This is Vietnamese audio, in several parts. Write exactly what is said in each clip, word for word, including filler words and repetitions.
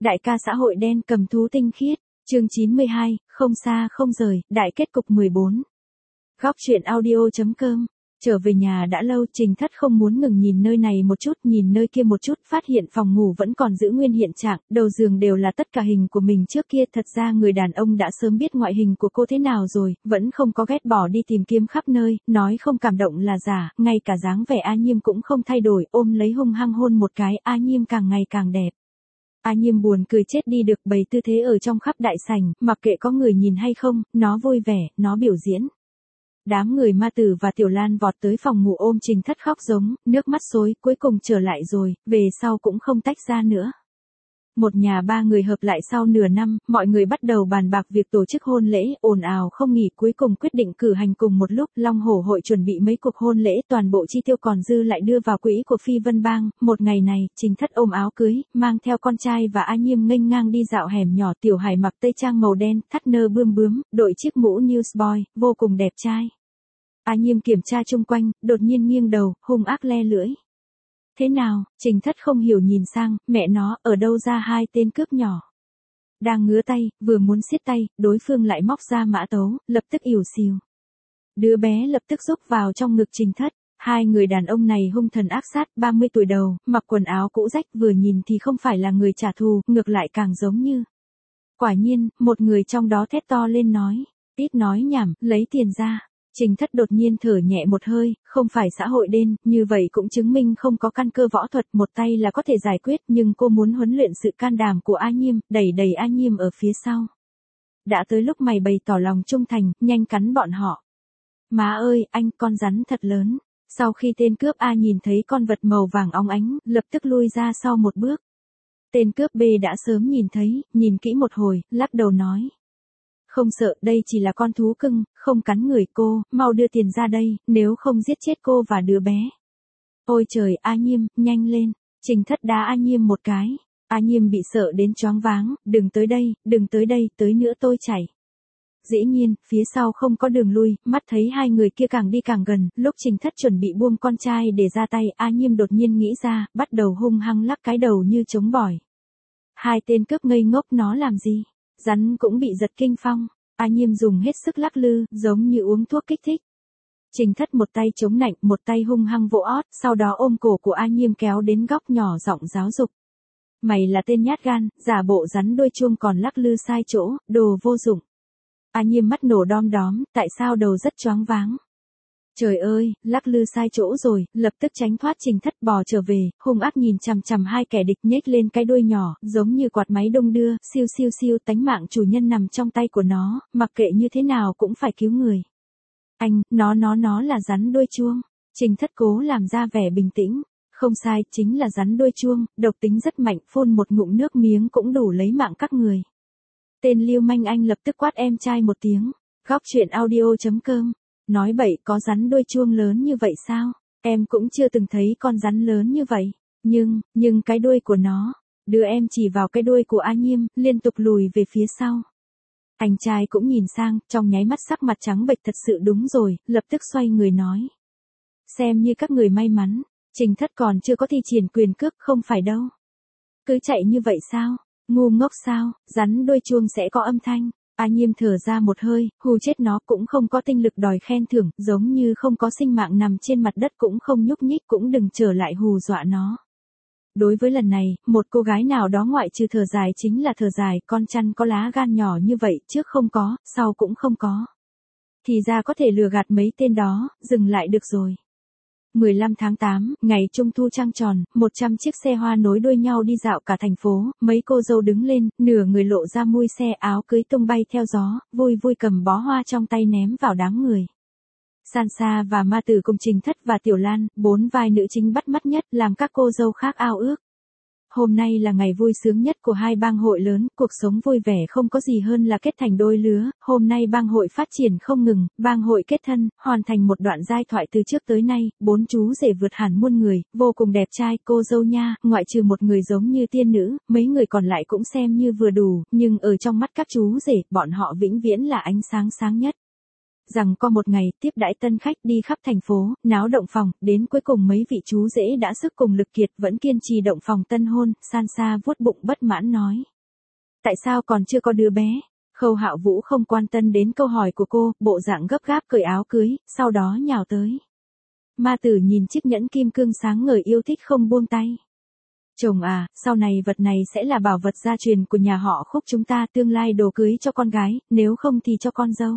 Đại ca xã hội đen cầm thú tinh khiết, chương chín mươi hai, không xa không rời, đại kết cục mười bốn. Góc truyện audio.com. Trở về nhà đã lâu, Trình Thất không muốn ngừng nhìn nơi này một chút, nhìn nơi kia một chút, phát hiện phòng ngủ vẫn còn giữ nguyên hiện trạng, đầu giường đều là tất cả hình của mình trước kia. Thật ra người đàn ông đã sớm biết ngoại hình của cô thế nào rồi, vẫn không có ghét bỏ đi tìm kiếm khắp nơi, nói không cảm động là giả, ngay cả dáng vẻ A Nhiêm cũng không thay đổi, ôm lấy hung hăng hôn một cái, A Nhiêm càng ngày càng đẹp. A Nhiêm buồn cười chết đi được, bày tư thế ở trong khắp đại sảnh, mặc kệ có người nhìn hay không, nó vui vẻ, nó biểu diễn. Đám người Ma Tử và Tiểu Lan vọt tới phòng ngủ ôm Trình Thất khóc giống, nước mắt xối, cuối cùng trở lại rồi, về sau cũng không tách ra nữa. Một nhà ba người hợp lại sau nửa năm, mọi người bắt đầu bàn bạc việc tổ chức hôn lễ, ồn ào không nghỉ, cuối cùng quyết định cử hành cùng một lúc. Long Hổ hội chuẩn bị mấy cuộc hôn lễ, toàn bộ chi tiêu còn dư lại đưa vào quỹ của Phi Vân Bang. Một ngày này, Trình Thất ôm áo cưới, mang theo con trai và A Nhiêm nghênh ngang đi dạo hẻm nhỏ. Tiểu Hải mặc tây trang màu đen, thắt nơ bươm bướm, đội chiếc mũ newsboy, vô cùng đẹp trai. A Nhiêm kiểm tra chung quanh, đột nhiên nghiêng đầu, hung ác le lưỡi. Thế nào? Trình Thất không hiểu nhìn sang, mẹ nó, ở đâu ra hai tên cướp nhỏ. Đang ngứa tay, vừa muốn siết tay, đối phương lại móc ra mã tấu, lập tức ỉu xìu. Đứa bé lập tức rúc vào trong ngực Trình Thất. Hai người đàn ông này hung thần ác sát, ba mươi tuổi đầu, mặc quần áo cũ rách, vừa nhìn thì không phải là người trả thù, ngược lại càng giống như. Quả nhiên, một người trong đó thét to lên nói, ít nói nhảm, lấy tiền ra. Trình Thất đột nhiên thở nhẹ một hơi, không phải xã hội đen, như vậy cũng chứng minh không có căn cơ võ thuật, một tay là có thể giải quyết, nhưng cô muốn huấn luyện sự can đảm của A Nhiêm, đẩy đẩy A Nhiêm ở phía sau. Đã tới lúc mày bày tỏ lòng trung thành, nhanh cắn bọn họ. Má ơi, anh, con rắn thật lớn. Sau khi tên cướp A nhìn thấy con vật màu vàng óng ánh, lập tức lui ra sau một bước. Tên cướp B đã sớm nhìn thấy, nhìn kỹ một hồi, lắc đầu nói. Không sợ, đây chỉ là con thú cưng, không cắn người cô, mau đưa tiền ra đây, nếu không giết chết cô và đứa bé. Ôi trời, A Nhiêm, nhanh lên. Trình Thất đá A Nhiêm một cái. A Nhiêm bị sợ đến choáng váng, đừng tới đây, đừng tới đây, tới nữa tôi chảy. Dĩ nhiên, phía sau không có đường lui, mắt thấy hai người kia càng đi càng gần, lúc Trình Thất chuẩn bị buông con trai để ra tay, A Nhiêm đột nhiên nghĩ ra, bắt đầu hung hăng lắc cái đầu như trống bỏi. Hai tên cướp ngây ngốc nó làm gì? Rắn cũng bị giật kinh phong, A Nhiêm dùng hết sức lắc lư, giống như uống thuốc kích thích. Trình Thất một tay chống nạnh, một tay hung hăng vỗ ót, sau đó ôm cổ của A Nhiêm kéo đến góc nhỏ giọng giáo dục. Mày là tên nhát gan, giả bộ rắn đuôi chuông còn lắc lư sai chỗ, đồ vô dụng. A Nhiêm mắt nổ đom đóm, tại sao đầu rất choáng váng. Trời ơi, lắc lư sai chỗ rồi, lập tức tránh thoát. Trình Thất bò trở về, hung ác nhìn chằm chằm hai kẻ địch, nhếch lên cái đuôi nhỏ, giống như quạt máy đông đưa, siêu siêu siêu, tánh mạng chủ nhân nằm trong tay của nó, mặc kệ như thế nào cũng phải cứu người. Anh, nó nó nó là rắn đuôi chuông. Trình Thất cố làm ra vẻ bình tĩnh. Không sai, chính là rắn đuôi chuông, độc tính rất mạnh, phun một ngụm nước miếng cũng đủ lấy mạng các người. Tên lưu manh anh lập tức quát em trai một tiếng. Góc truyện audio.com. Nói bậy, có rắn đuôi chuông lớn như vậy sao? Em cũng chưa từng thấy con rắn lớn như vậy. Nhưng, nhưng cái đuôi của nó. Đưa em chỉ vào cái đuôi của A Nhiêm, liên tục lùi về phía sau. Anh trai cũng nhìn sang, trong nháy mắt sắc mặt trắng bệch, thật sự đúng rồi, lập tức xoay người nói. Xem như các người may mắn, Trình Thất còn chưa có thi triển quyền cước, không phải đâu. Cứ chạy như vậy sao? Ngu ngốc sao? Rắn đuôi chuông sẽ có âm thanh. A Nhiêm thở ra một hơi, hù chết nó, cũng không có tinh lực đòi khen thưởng, giống như không có sinh mạng nằm trên mặt đất cũng không nhúc nhích, cũng đừng trở lại hù dọa nó. Đối với lần này, một cô gái nào đó ngoại trừ thở dài chính là thở dài, con chăn có lá gan nhỏ như vậy, trước không có, sau cũng không có. Thì ra có thể lừa gạt mấy tên đó, dừng lại được rồi. mười lăm tháng tám, ngày trung thu trăng tròn, một trăm chiếc xe hoa nối đuôi nhau đi dạo cả thành phố, mấy cô dâu đứng lên, nửa người lộ ra mui xe, áo cưới tung bay theo gió, vui vui cầm bó hoa trong tay ném vào đám người. Sansa và Ma Tử cùng Trình Thất và Tiểu Lan, bốn vai nữ chính bắt mắt nhất, làm các cô dâu khác ao ước. Hôm nay là ngày vui sướng nhất của hai bang hội lớn, cuộc sống vui vẻ không có gì hơn là kết thành đôi lứa, hôm nay bang hội phát triển không ngừng, bang hội kết thân, hoàn thành một đoạn giai thoại từ trước tới nay, bốn chú rể vượt hẳn muôn người, vô cùng đẹp trai, cô dâu nha, ngoại trừ một người giống như tiên nữ, mấy người còn lại cũng xem như vừa đủ, nhưng ở trong mắt các chú rể, bọn họ vĩnh viễn là ánh sáng sáng nhất. rằng có một ngày tiếp đãi tân khách đi khắp thành phố, náo động phòng, đến cuối cùng mấy vị chú rể đã sức cùng lực kiệt vẫn kiên trì động phòng tân hôn, San Sa vuốt bụng bất mãn nói. Tại sao còn chưa có đứa bé? Khâu Hạo Vũ không quan tâm đến câu hỏi của cô, bộ dạng gấp gáp cởi áo cưới, sau đó nhào tới. Ma Tử nhìn chiếc nhẫn kim cương sáng ngời yêu thích không buông tay. Chồng à, sau này vật này sẽ là bảo vật gia truyền của nhà họ Khúc chúng ta, tương lai đồ cưới cho con gái, nếu không thì cho con dâu.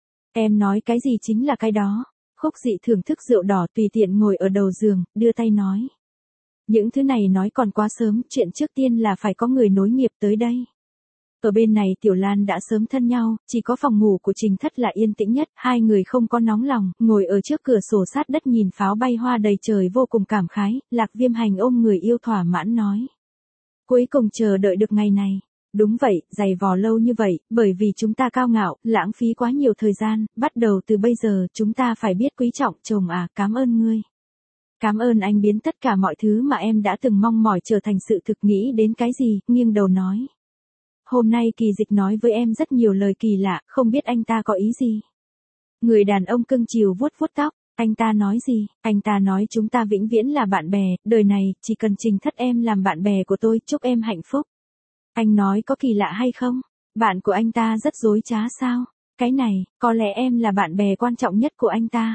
Em nói cái gì chính là cái đó. Khúc Dị thưởng thức rượu đỏ tùy tiện ngồi ở đầu giường, đưa tay nói. Những thứ này nói còn quá sớm, chuyện trước tiên là phải có người nối nghiệp tới đây. Ở bên này Tiểu Lan đã sớm thân nhau, chỉ có phòng ngủ của Trình Thất là yên tĩnh nhất, hai người không có nóng lòng, ngồi ở trước cửa sổ sát đất nhìn pháo bay hoa đầy trời vô cùng cảm khái, Lạc Viêm Hành ôm người yêu thỏa mãn nói. Cuối cùng chờ đợi được ngày này. Đúng vậy, dày vò lâu như vậy, bởi vì chúng ta cao ngạo, lãng phí quá nhiều thời gian, bắt đầu từ bây giờ chúng ta phải biết quý trọng. Chồng à, cảm ơn ngươi. Cảm ơn anh biến tất cả mọi thứ mà em đã từng mong mỏi trở thành sự thực. Nghĩ đến cái gì, nghiêng đầu nói. Hôm nay Kỳ Dịch nói với em rất nhiều lời kỳ lạ, không biết anh ta có ý gì. Người đàn ông cưng chiều vuốt vuốt tóc, anh ta nói gì? Anh ta nói chúng ta vĩnh viễn là bạn bè, đời này, chỉ cần Trình Thất em làm bạn bè của tôi, chúc em hạnh phúc. Anh nói có kỳ lạ hay không? Bạn của anh ta rất dối trá sao? Cái này, có lẽ em là bạn bè quan trọng nhất của anh ta.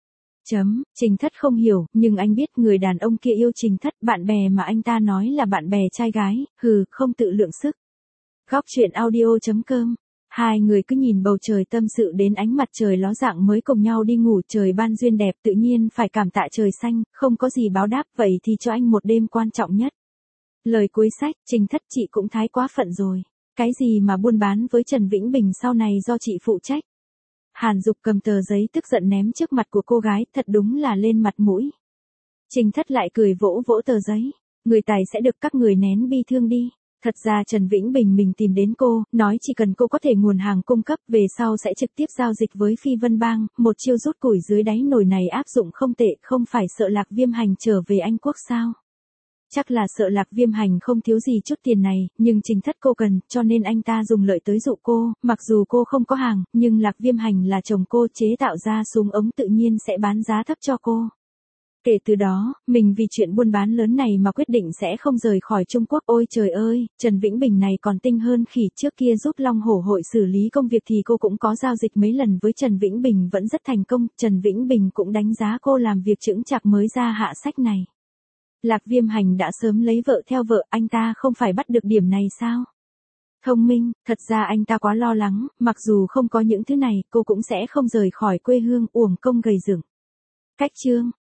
Chấm, Trình Thất không hiểu, nhưng anh biết người đàn ông kia yêu Trình Thất, bạn bè mà anh ta nói là bạn bè trai gái, hừ, không tự lượng sức. Góc truyện audio chấm com. Hai người cứ nhìn bầu trời tâm sự đến ánh mặt trời ló dạng mới cùng nhau đi ngủ, trời ban duyên đẹp tự nhiên phải cảm tạ trời xanh, không có gì báo đáp, vậy thì cho anh một đêm quan trọng nhất. Lời cuối sách, Trình Thất chị cũng thái quá phận rồi. Cái gì mà buôn bán với Trần Vĩnh Bình sau này do chị phụ trách. Hàn Dục cầm tờ giấy tức giận ném trước mặt của cô gái, thật đúng là lên mặt mũi. Trình Thất lại cười vỗ vỗ tờ giấy. Người tài sẽ được các người nén bi thương đi. Thật ra Trần Vĩnh Bình mình tìm đến cô, nói chỉ cần cô có thể nguồn hàng cung cấp, về sau sẽ trực tiếp giao dịch với Phi Vân Bang, một chiêu rút củi dưới đáy nồi này áp dụng không tệ, không phải sợ Lạc Viêm Hành trở về Anh Quốc sao? Chắc là sợ Lạc Viêm Hành không thiếu gì chút tiền này, nhưng Trình Thất cô cần, cho nên anh ta dùng lợi tới dụ cô, mặc dù cô không có hàng, nhưng Lạc Viêm Hành là chồng cô, chế tạo ra súng ống tự nhiên sẽ bán giá thấp cho cô. Kể từ đó, mình vì chuyện buôn bán lớn này mà quyết định sẽ không rời khỏi Trung Quốc. Ôi trời ơi, Trần Vĩnh Bình này còn tinh hơn khỉ, trước kia giúp Long Hổ hội xử lý công việc thì cô cũng có giao dịch mấy lần với Trần Vĩnh Bình vẫn rất thành công, Trần Vĩnh Bình cũng đánh giá cô làm việc chững chạc mới ra hạ sách này. Lạc Viêm Hành đã sớm lấy vợ theo vợ, anh ta không phải bắt được điểm này sao? Thông minh, thật ra anh ta quá lo lắng, mặc dù không có những thứ này, cô cũng sẽ không rời khỏi quê hương, uổng công gầy dựng. Cách chương